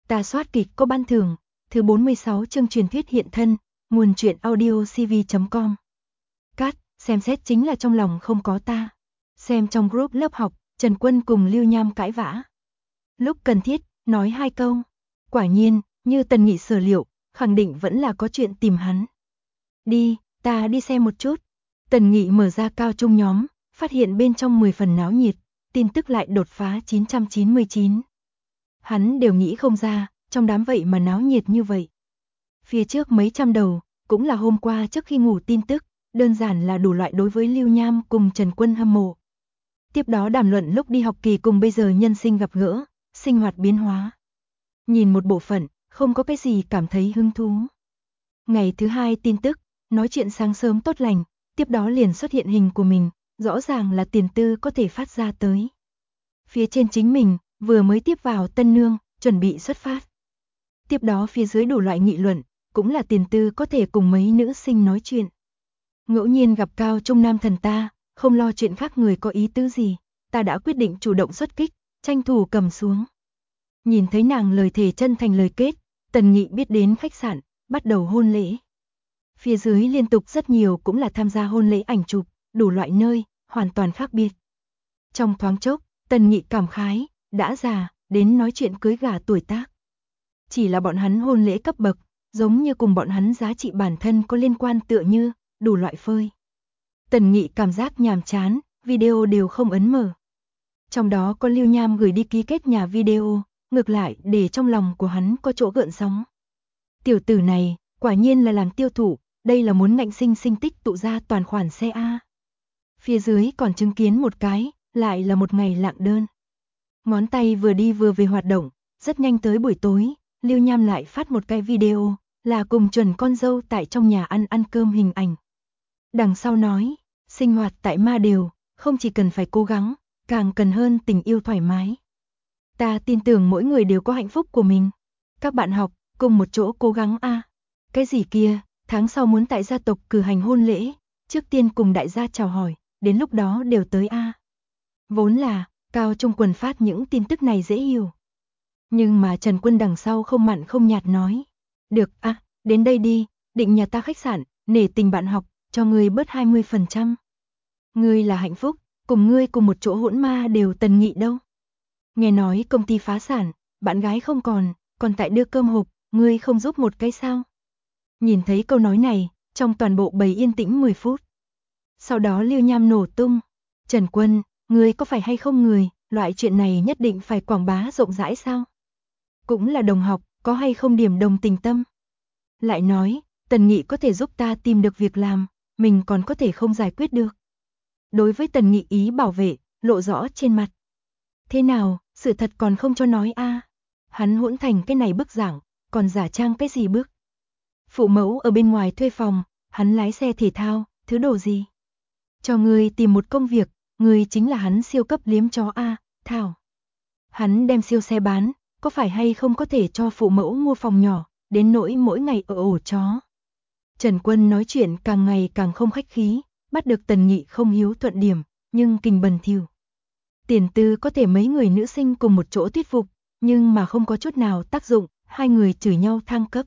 Ta soát kịch có ban thưởng, thứ 46 chương truyền thuyết hiện thân, nguồn truyện audio cv.com. Cát, xem xét chính là trong lòng không có ta. Xem trong group lớp học, Trần Quân cùng Lưu Nham cãi vã. Lúc cần thiết, nói 2 câu. Quả nhiên, như Tần Nghị sở liệu, khẳng định vẫn là có chuyện tìm hắn. Đi, ta đi xem một chút. Tần Nghị mở ra cao trung nhóm, phát hiện bên trong 10 phần náo nhiệt, tin tức lại đột phá 999. Hắn đều nghĩ không ra, trong đám vậy mà náo nhiệt như vậy. Phía trước mấy trăm đầu, cũng là hôm qua trước khi ngủ tin tức, đơn giản là đủ loại đối với Lưu Nham cùng Trần Quân hâm mộ. Tiếp đó đàm luận lúc đi học kỳ cùng bây giờ nhân sinh gặp gỡ, sinh hoạt biến hóa. Nhìn một bộ phận, không có cái gì cảm thấy hứng thú. Ngày thứ 2 tin tức, nói chuyện sáng sớm tốt lành, tiếp đó liền xuất hiện hình của mình, rõ ràng là Tiền Tư có thể phát ra tới. Phía trên chính mình, vừa mới tiếp vào tân nương, chuẩn bị xuất phát. Tiếp đó phía dưới đủ loại nghị luận, cũng là Tiền Tư có thể cùng mấy nữ sinh nói chuyện. Ngẫu nhiên gặp cao trung nam thần ta, không lo chuyện khác người có ý tứ gì, ta đã quyết định chủ động xuất kích, tranh thủ cầm xuống. Nhìn thấy nàng lời thề chân thành lời kết, Tần Nghị biết đến khách sạn, bắt đầu hôn lễ. Phía dưới liên tục rất nhiều cũng là tham gia hôn lễ ảnh chụp, đủ loại nơi, hoàn toàn khác biệt. Trong thoáng chốc, Tần Nghị cảm khái, đã già, đến nói chuyện cưới gả tuổi tác. Chỉ là bọn hắn hôn lễ cấp bậc, giống như cùng bọn hắn giá trị bản thân có liên quan tựa như, đủ loại phơi. Tần Nghị cảm giác nhàm chán, video đều không ấn mở. Trong đó có Lưu Nham gửi đi ký kết nhà video, ngược lại để trong lòng của hắn có chỗ gợn sóng. Tiểu tử này, quả nhiên là làm tiêu thụ, đây là muốn ngạnh sinh sinh tích tụ ra toàn khoản xe A. Phía dưới còn chứng kiến một cái, lại là một ngày lạng đơn. Ngón tay vừa đi vừa về hoạt động, rất nhanh tới buổi tối, Lưu Nham lại phát một cái video, là cùng chuẩn con dâu tại trong nhà ăn cơm hình ảnh. Đằng sau nói, sinh hoạt tại Ma Đều, không chỉ cần phải cố gắng, càng cần hơn tình yêu thoải mái. Ta tin tưởng mỗi người đều có hạnh phúc của mình. Các bạn học, cùng một chỗ cố gắng A. Cái gì kia, tháng sau muốn tại gia tộc cử hành hôn lễ, trước tiên cùng đại gia chào hỏi, đến lúc đó đều tới A. Vốn là, cao trung quần phát những tin tức này dễ hiểu. Nhưng mà Trần Quân đằng sau không mặn không nhạt nói. Được A, đến đây đi, định nhà ta khách sạn, nể tình bạn học, cho ngươi bớt 20%. Ngươi là hạnh phúc, cùng ngươi cùng một chỗ hỗn ma đều Tần Nghị đâu. Nghe nói công ty phá sản, bạn gái không còn tại đưa cơm hộp, ngươi không giúp một cái sao? Nhìn thấy câu nói này, trong toàn bộ bầy yên tĩnh 10 phút. Sau đó Lưu Nham nổ tung. Trần Quân, ngươi có phải hay không người, loại chuyện này nhất định phải quảng bá rộng rãi sao? Cũng là đồng học, có hay không điểm đồng tình tâm? Lại nói, Tần Nghị có thể giúp ta tìm được việc làm, mình còn có thể không giải quyết được. Đối với Tần Nghị ý bảo vệ, lộ rõ trên mặt. Thế nào, sự thật còn không cho nói A. Hắn hỗn thành cái này bức giảng, còn giả trang cái gì bức. Phụ mẫu ở bên ngoài thuê phòng, hắn lái xe thể thao, thứ đồ gì. Cho ngươi tìm một công việc, ngươi chính là hắn siêu cấp liếm chó A, thảo. Hắn đem siêu xe bán, có phải hay không có thể cho phụ mẫu mua phòng nhỏ, đến nỗi mỗi ngày ở ổ chó. Trần Quân nói chuyện càng ngày càng không khách khí, bắt được Tần Nghị không hiếu thuận điểm, nhưng kinh bần thiểu. Tiền Tư có thể mấy người nữ sinh cùng một chỗ thuyết phục, nhưng mà không có chút nào tác dụng, hai người chửi nhau thăng cấp.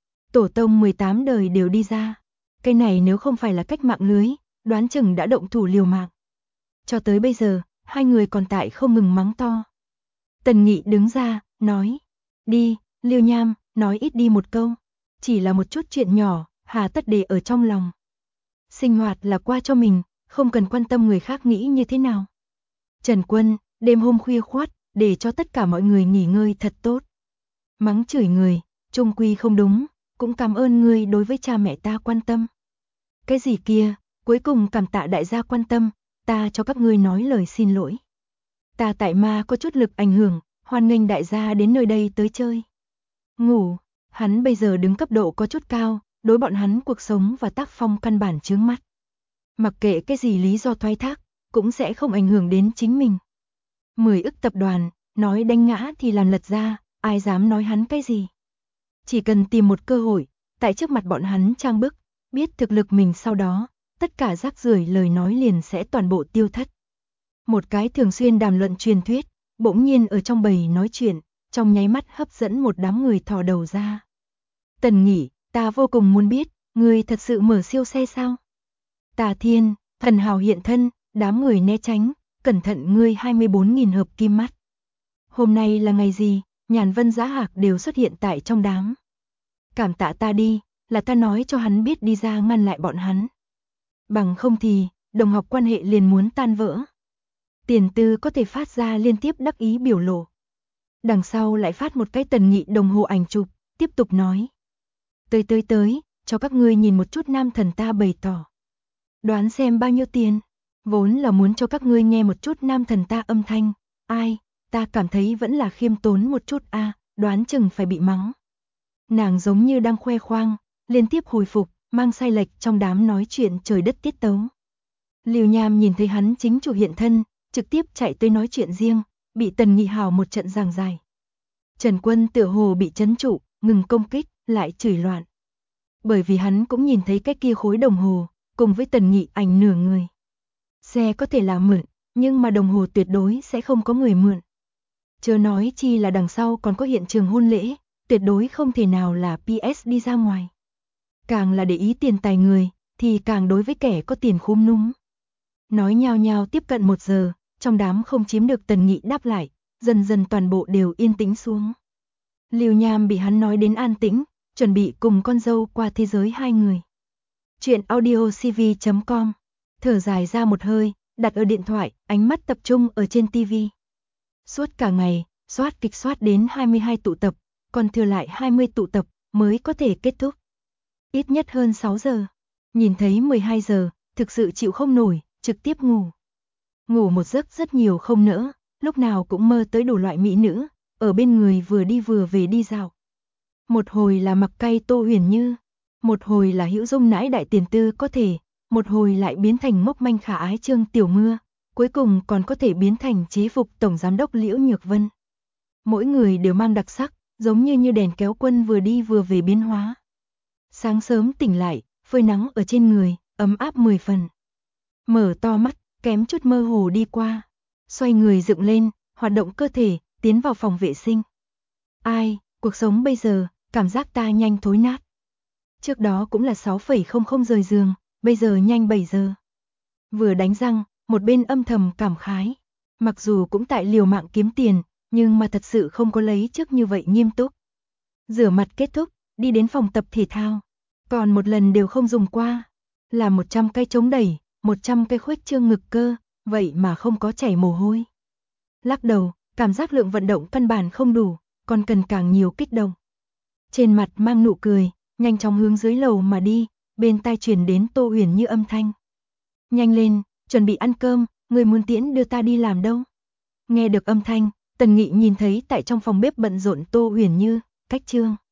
Tổ tông 18 đời đều đi ra. Cái này nếu không phải là cách mạng lưới, đoán chừng đã động thủ liều mạng. Cho tới bây giờ, hai người còn tại không ngừng mắng to. Tần Nghị đứng ra, nói. Đi, Lưu Nham, nói ít đi một câu. Chỉ là một chút chuyện nhỏ, hà tất để ở trong lòng. Sinh hoạt là qua cho mình, không cần quan tâm người khác nghĩ như thế nào. Trần Quân, đêm hôm khuya khoắt, để cho tất cả mọi người nghỉ ngơi thật tốt. Mắng chửi người, chung quy không đúng, cũng cảm ơn ngươi đối với cha mẹ ta quan tâm. Cái gì kia, cuối cùng cảm tạ đại gia quan tâm, ta cho các ngươi nói lời xin lỗi. Ta tại Ma có chút lực ảnh hưởng, hoan nghênh đại gia đến nơi đây tới chơi. Ngủ, hắn bây giờ đứng cấp độ có chút cao, đối bọn hắn cuộc sống và tác phong căn bản chướng mắt. Mặc kệ cái gì lý do thoái thác, cũng sẽ không ảnh hưởng đến chính mình. 10 ức tập đoàn, nói đánh ngã thì làm lật ra, ai dám nói hắn cái gì. Chỉ cần tìm một cơ hội, tại trước mặt bọn hắn trang bức, biết thực lực mình sau đó, tất cả rác rưởi lời nói liền sẽ toàn bộ tiêu thất. Một cái thường xuyên đàm luận truyền thuyết, bỗng nhiên ở trong bầy nói chuyện, trong nháy mắt hấp dẫn một đám người thò đầu ra. Tần Nghị, ta vô cùng muốn biết, ngươi thật sự mở siêu xe sao? Tà Thiên, thần hào hiện thân, đám người né tránh, cẩn thận ngươi 24.000 hợp kim mắt. Hôm nay là ngày gì? Nhàn Vân Giá Hạc đều xuất hiện tại trong đám. Cảm tạ ta đi, là ta nói cho hắn biết đi ra ngăn lại bọn hắn. Bằng không thì, đồng học quan hệ liền muốn tan vỡ. Tiền Tư có thể phát ra liên tiếp đắc ý biểu lộ. Đằng sau lại phát một cái Tần Nghị đồng hồ ảnh chụp, tiếp tục nói. Tới, cho các ngươi nhìn một chút nam thần ta bày tỏ. Đoán xem bao nhiêu tiền, vốn là muốn cho các ngươi nghe một chút nam thần ta âm thanh. Ai, ta cảm thấy vẫn là khiêm tốn một chút đoán chừng phải bị mắng. Nàng giống như đang khoe khoang, liên tiếp hồi phục, mang sai lệch trong đám nói chuyện trời đất tiết tấu. Lưu Nham nhìn thấy hắn chính chủ hiện thân, trực tiếp chạy tới nói chuyện riêng, bị Tần Nghị hào một trận giảng dài. Trần Quân tựa hồ bị trấn trụ, ngừng công kích, lại chửi loạn. Bởi vì hắn cũng nhìn thấy cái kia khối đồng hồ, cùng với Tần Nghị ảnh nửa người. Xe có thể là mượn, nhưng mà đồng hồ tuyệt đối sẽ không có người mượn. Chớ nói chi là đằng sau còn có hiện trường hôn lễ, tuyệt đối không thể nào là PS đi ra ngoài. Càng là để ý tiền tài người, thì càng đối với kẻ có tiền khúm núm. Nói nhao nhao tiếp cận 1 giờ, trong đám không chiếm được Tần Nghị đáp lại, dần dần toàn bộ đều yên tĩnh xuống. Lưu Nham bị hắn nói đến an tĩnh, chuẩn bị cùng con dâu qua thế giới hai người. Chuyện audiocv.com, thở dài ra một hơi, đặt ở điện thoại, ánh mắt tập trung ở trên TV. Suốt cả ngày, soát kịch soát đến 22 tụ tập, còn thừa lại 20 tụ tập mới có thể kết thúc. Ít nhất hơn 6 giờ. Nhìn thấy 12 giờ, thực sự chịu không nổi, trực tiếp ngủ. Ngủ một giấc rất nhiều không nỡ, lúc nào cũng mơ tới đủ loại mỹ nữ, ở bên người vừa đi vừa về đi dạo. Một hồi là mặc cay Tô Huyền Như, một hồi là hữu dung nãi đại tiền tư có thể, một hồi lại biến thành mốc manh khả ái Trương Tiểu Mưa, cuối cùng còn có thể biến thành chế phục tổng giám đốc Liễu Nhược Vân. Mỗi người đều mang đặc sắc, giống như đèn kéo quân vừa đi vừa về biến hóa. Sáng sớm tỉnh lại, phơi nắng ở trên người, ấm áp 10 phần. Mở to mắt, kém chút mơ hồ đi qua. Xoay người dựng lên, hoạt động cơ thể, tiến vào phòng vệ sinh. Ai, cuộc sống bây giờ, cảm giác ta nhanh thối nát. Trước đó cũng là 6,00 rời giường, bây giờ nhanh 7 giờ. Vừa đánh răng, một bên âm thầm cảm khái. Mặc dù cũng tại liều mạng kiếm tiền, nhưng mà thật sự không có lấy trước như vậy nghiêm túc. Rửa mặt kết thúc, đi đến phòng tập thể thao. Còn một lần đều không dùng qua. Là 100 cây chống đẩy, 100 cây khuếch trương ngực cơ, vậy mà không có chảy mồ hôi. Lắc đầu, cảm giác lượng vận động căn bản không đủ, còn cần càng nhiều kích động. Trên mặt mang nụ cười, nhanh chóng hướng dưới lầu mà đi, bên tai truyền đến Tô Huyền Như âm thanh. Nhanh lên, chuẩn bị ăn cơm, người muốn tiễn đưa ta đi làm đâu? Nghe được âm thanh, Tần Nghị nhìn thấy tại trong phòng bếp bận rộn Tô Huyền Như, cách Trương